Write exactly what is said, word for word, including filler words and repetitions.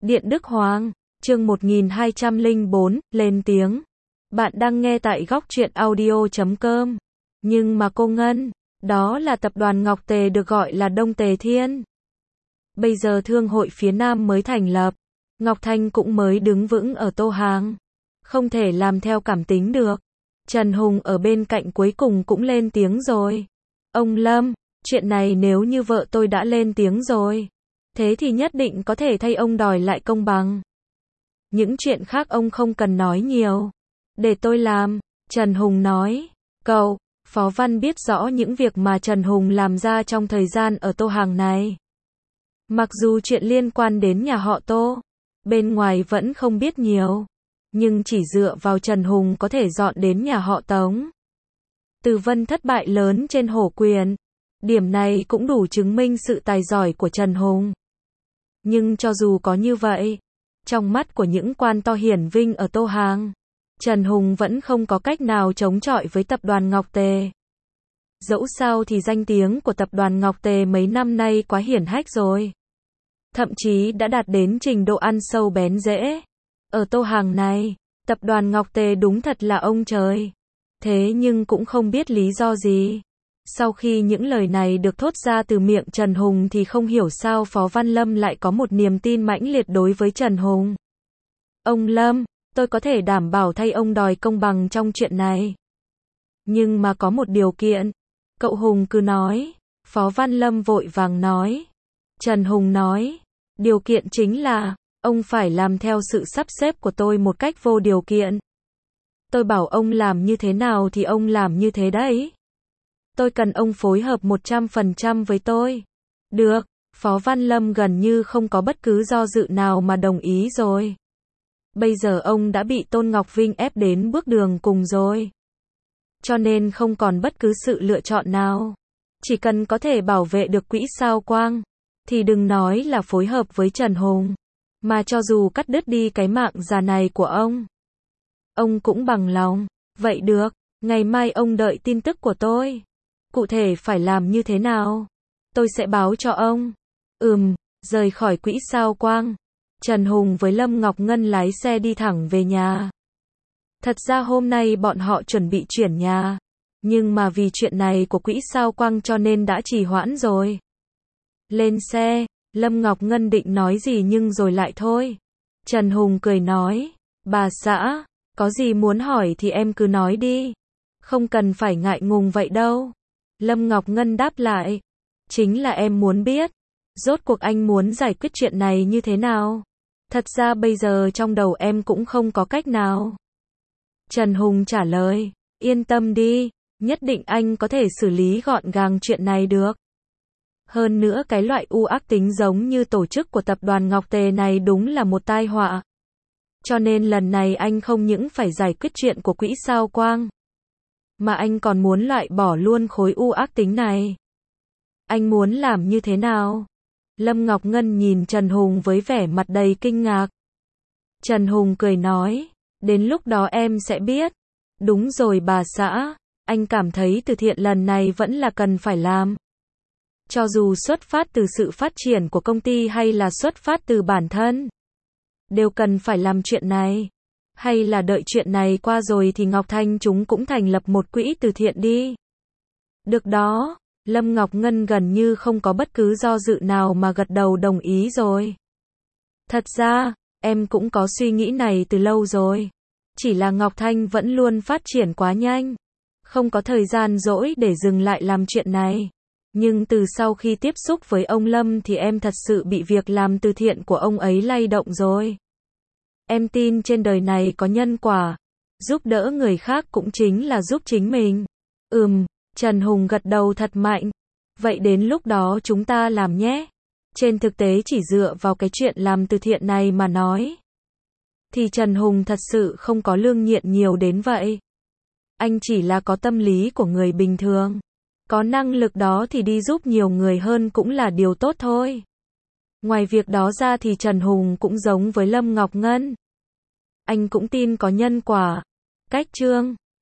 Điện Đức Hoàng, chương một nghìn hai trăm lẻ bốn, lên tiếng. Bạn đang nghe tại góc truyện audio chấm com. Nhưng mà cô Ngân, đó là tập đoàn Ngọc Tề được gọi là Đông Tề Thiên. Bây giờ thương hội phía Nam mới thành lập, Ngọc Thanh cũng mới đứng vững ở Tô Hàng. Không thể làm theo cảm tính được. Trần Hùng ở bên cạnh cuối cùng cũng lên tiếng rồi. Ông Lâm, chuyện này nếu như vợ tôi đã lên tiếng rồi, thế thì nhất định có thể thay ông đòi lại công bằng. Những chuyện khác ông không cần nói nhiều. Để tôi làm, Trần Hùng nói. Cậu, Phó Văn biết rõ những việc mà Trần Hùng làm ra trong thời gian ở Tô Hàng này. Mặc dù chuyện liên quan đến nhà họ Tô, bên ngoài vẫn không biết nhiều, nhưng chỉ dựa vào Trần Hùng có thể dọn đến nhà họ Tống. Từ Vân thất bại lớn trên Hổ Quyền, điểm này cũng đủ chứng minh sự tài giỏi của Trần Hùng. Nhưng cho dù có như vậy, trong mắt của những quan to hiển vinh ở Tô Hàng, Trần Hùng vẫn không có cách nào chống chọi với tập đoàn Ngọc Tề. Dẫu sao thì danh tiếng của tập đoàn Ngọc Tề mấy năm nay quá hiển hách rồi. Thậm chí đã đạt đến trình độ ăn sâu bén rễ. Ở Tô Hàng này, tập đoàn Ngọc Tề đúng thật là ông trời. Thế nhưng cũng không biết lý do gì. Sau khi những lời này được thốt ra từ miệng Trần Hùng thì không hiểu sao Phó Văn Lâm lại có một niềm tin mãnh liệt đối với Trần Hùng. Ông Lâm, tôi có thể đảm bảo thay ông đòi công bằng trong chuyện này. Nhưng mà có một điều kiện. Cậu Hùng cứ nói. Phó Văn Lâm vội vàng nói. Trần Hùng nói. Điều kiện chính là, ông phải làm theo sự sắp xếp của tôi một cách vô điều kiện. Tôi bảo ông làm như thế nào thì ông làm như thế đấy. Tôi cần ông phối hợp một trăm phần trăm với tôi. Được, Phó Văn Lâm gần như không có bất cứ do dự nào mà đồng ý rồi. Bây giờ ông đã bị Tôn Ngọc Vinh ép đến bước đường cùng rồi. Cho nên không còn bất cứ sự lựa chọn nào. Chỉ cần có thể bảo vệ được quỹ sao quang, thì đừng nói là phối hợp với Trần Hùng. Mà cho dù cắt đứt đi cái mạng già này của ông, ông cũng bằng lòng. Vậy được, ngày mai ông đợi tin tức của tôi. Cụ thể phải làm như thế nào? Tôi sẽ báo cho ông. Ừm, rời khỏi quỹ sao quang. Trần Hùng với Lâm Ngọc Ngân lái xe đi thẳng về nhà. Thật ra hôm nay bọn họ chuẩn bị chuyển nhà. Nhưng mà vì chuyện này của quỹ sao quang cho nên đã trì hoãn rồi. Lên xe, Lâm Ngọc Ngân định nói gì nhưng rồi lại thôi. Trần Hùng cười nói. Bà xã, có gì muốn hỏi thì em cứ nói đi. Không cần phải ngại ngùng vậy đâu. Lâm Ngọc Ngân đáp lại. Chính là em muốn biết. Rốt cuộc anh muốn giải quyết chuyện này như thế nào? Thật ra bây giờ trong đầu em cũng không có cách nào. Trần Hùng trả lời. Yên tâm đi. Nhất định anh có thể xử lý gọn gàng chuyện này được. Hơn nữa cái loại u ác tính giống như tổ chức của tập đoàn Ngọc Tề này đúng là một tai họa. Cho nên lần này anh không những phải giải quyết chuyện của quỹ sao quang, mà anh còn muốn loại bỏ luôn khối u ác tính này. Anh muốn làm như thế nào? Lâm Ngọc Ngân nhìn Trần Hùng với vẻ mặt đầy kinh ngạc. Trần Hùng cười nói, đến lúc đó em sẽ biết. Đúng rồi bà xã, anh cảm thấy từ thiện lần này vẫn là cần phải làm. Cho dù xuất phát từ sự phát triển của công ty hay là xuất phát từ bản thân, đều cần phải làm chuyện này. Hay là đợi chuyện này qua rồi thì Ngọc Thanh chúng cũng thành lập một quỹ từ thiện đi. Được đó, Lâm Ngọc Ngân gần như không có bất cứ do dự nào mà gật đầu đồng ý rồi. Thật ra, em cũng có suy nghĩ này từ lâu rồi. Chỉ là Ngọc Thanh vẫn luôn phát triển quá nhanh. Không có thời gian rỗi để dừng lại làm chuyện này. Nhưng từ sau khi tiếp xúc với ông Lâm thì em thật sự bị việc làm từ thiện của ông ấy lay động rồi. Em tin trên đời này có nhân quả. Giúp đỡ người khác cũng chính là giúp chính mình. Ừm, Trần Hùng gật đầu thật mạnh. Vậy đến lúc đó chúng ta làm nhé. Trên thực tế chỉ dựa vào cái chuyện làm từ thiện này mà nói, thì Trần Hùng thật sự không có lương nghiện nhiều đến vậy. Anh chỉ là có tâm lý của người bình thường. Có năng lực đó thì đi giúp nhiều người hơn cũng là điều tốt thôi. Ngoài việc đó ra thì Trần Hùng cũng giống với Lâm Ngọc Ngân. Anh cũng tin có nhân quả. Cách chương